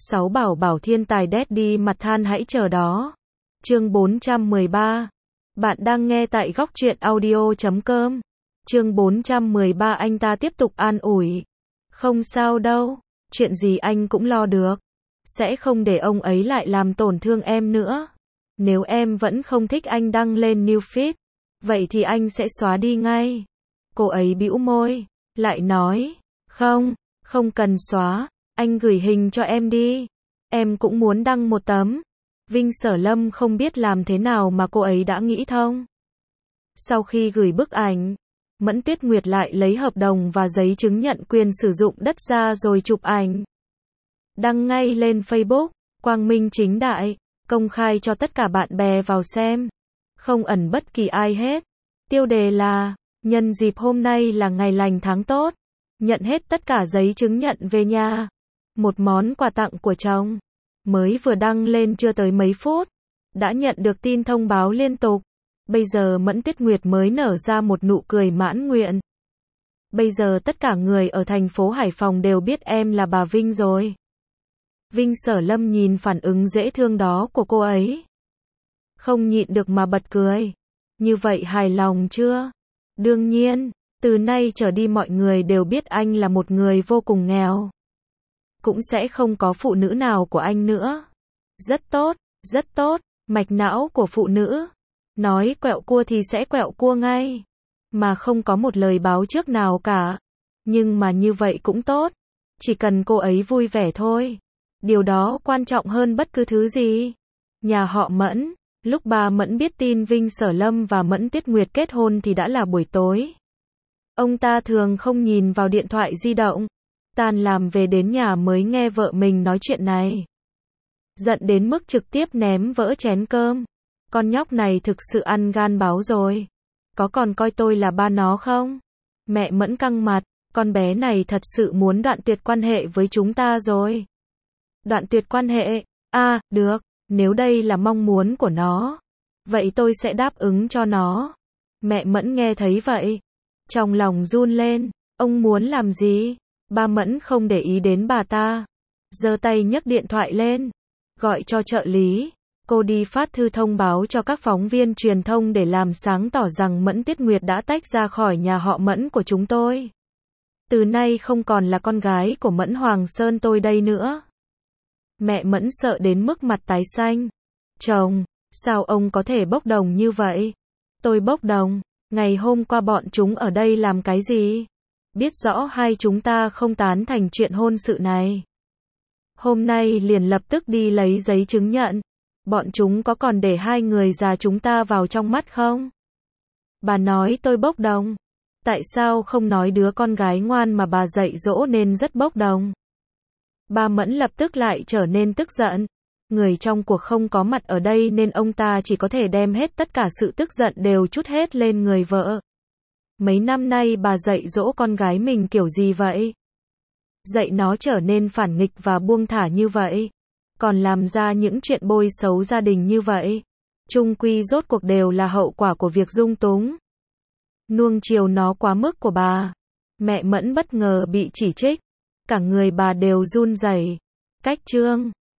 Sáu bảo bảo thiên tài daddy mặt than hãy chờ đó. Chương 413. Bạn đang nghe tại góc truyện audio.com. Chương 413 anh ta tiếp tục an ủi. Không sao đâu, chuyện gì anh cũng lo được. Sẽ không để ông ấy lại làm tổn thương em nữa. Nếu em vẫn không thích anh đăng lên new feed, vậy thì anh sẽ xóa đi ngay. Cô ấy bĩu môi, lại nói, không cần xóa, anh gửi hình cho em đi. Em cũng muốn đăng một tấm. Vinh Sở Lâm không biết làm thế nào mà cô ấy đã nghĩ thông. Sau khi gửi bức ảnh, Mẫn Tuyết Nguyệt lại lấy hợp đồng và giấy chứng nhận quyền sử dụng đất ra rồi chụp ảnh. Đăng ngay lên Facebook, quang minh chính đại, công khai cho tất cả bạn bè vào xem. Không ẩn bất kỳ ai hết. Tiêu đề là, nhân dịp hôm nay là ngày lành tháng tốt, nhận hết tất cả giấy chứng nhận về nhà. Một món quà tặng của chồng. Mới vừa đăng lên chưa tới mấy phút, đã nhận được tin thông báo liên tục. Bây giờ Mẫn Tuyết Nguyệt mới nở ra một nụ cười mãn nguyện. Bây giờ tất cả người ở thành phố Hải Phòng đều biết em là bà Vinh rồi. Vinh Sở Lâm nhìn phản ứng dễ thương đó của cô ấy, không nhịn được mà bật cười. Như vậy hài lòng chưa? Đương nhiên, từ nay trở đi mọi người đều biết anh là một người vô cùng nghèo. Cũng sẽ không có phụ nữ nào của anh nữa. Rất tốt, mạch não của phụ nữ. Nói quẹo cua thì sẽ quẹo cua ngay. Mà không có một lời báo trước nào cả. Nhưng mà như vậy cũng tốt. Chỉ cần cô ấy vui vẻ thôi. Điều đó quan trọng hơn bất cứ thứ gì. Nhà họ Mẫn, lúc bà Mẫn biết tin Vinh Sở Lâm và Mẫn Tuyết Nguyệt kết hôn thì đã là buổi tối. Ông ta thường không nhìn vào điện thoại di động. Tan làm về đến nhà mới nghe vợ mình nói chuyện này. Giận đến mức trực tiếp ném vỡ chén cơm. Con nhóc này thực sự ăn gan báo rồi. Có còn coi tôi là ba nó không? Mẹ Mẫn căng mặt, con bé này thật sự muốn đoạn tuyệt quan hệ với chúng ta rồi. Đoạn tuyệt quan hệ? À, được, nếu đây là mong muốn của nó, vậy tôi sẽ đáp ứng cho nó. Mẹ Mẫn nghe thấy vậy, trong lòng run lên, ông muốn làm gì? Ba Mẫn không để ý đến bà ta, giơ tay nhấc điện thoại lên, gọi cho trợ lý. Cô đi phát thư thông báo cho các phóng viên truyền thông để làm sáng tỏ rằng Mẫn Tuyết Nguyệt đã tách ra khỏi nhà họ Mẫn của chúng tôi. Từ nay không còn là con gái của Mẫn Hoàng Sơn tôi đây nữa. Mẹ Mẫn sợ đến mức mặt tái xanh. Chồng, sao ông có thể bốc đồng như vậy? Tôi bốc đồng, ngày hôm qua bọn chúng ở đây làm cái gì? Biết rõ hai chúng ta không tán thành chuyện hôn sự này. Hôm nay liền lập tức đi lấy giấy chứng nhận. Bọn chúng có còn để hai người già chúng ta vào trong mắt không? Bà nói tôi bốc đồng. Tại sao không nói đứa con gái ngoan mà bà dạy dỗ nên rất bốc đồng? Bà Mẫn lập tức lại trở nên tức giận. Người trong cuộc không có mặt ở đây nên ông ta chỉ có thể đem hết tất cả sự tức giận đều trút hết lên người vợ. Mấy năm nay bà dạy dỗ con gái mình kiểu gì vậy? Dạy nó trở nên phản nghịch và buông thả như vậy. Còn làm ra những chuyện bôi xấu gia đình như vậy. Chung quy rốt cuộc đều là hậu quả của việc dung túng, nuông chiều nó quá mức của bà. Mẹ Mẫn bất ngờ bị chỉ trích. Cả người bà đều run rẩy. Cách chương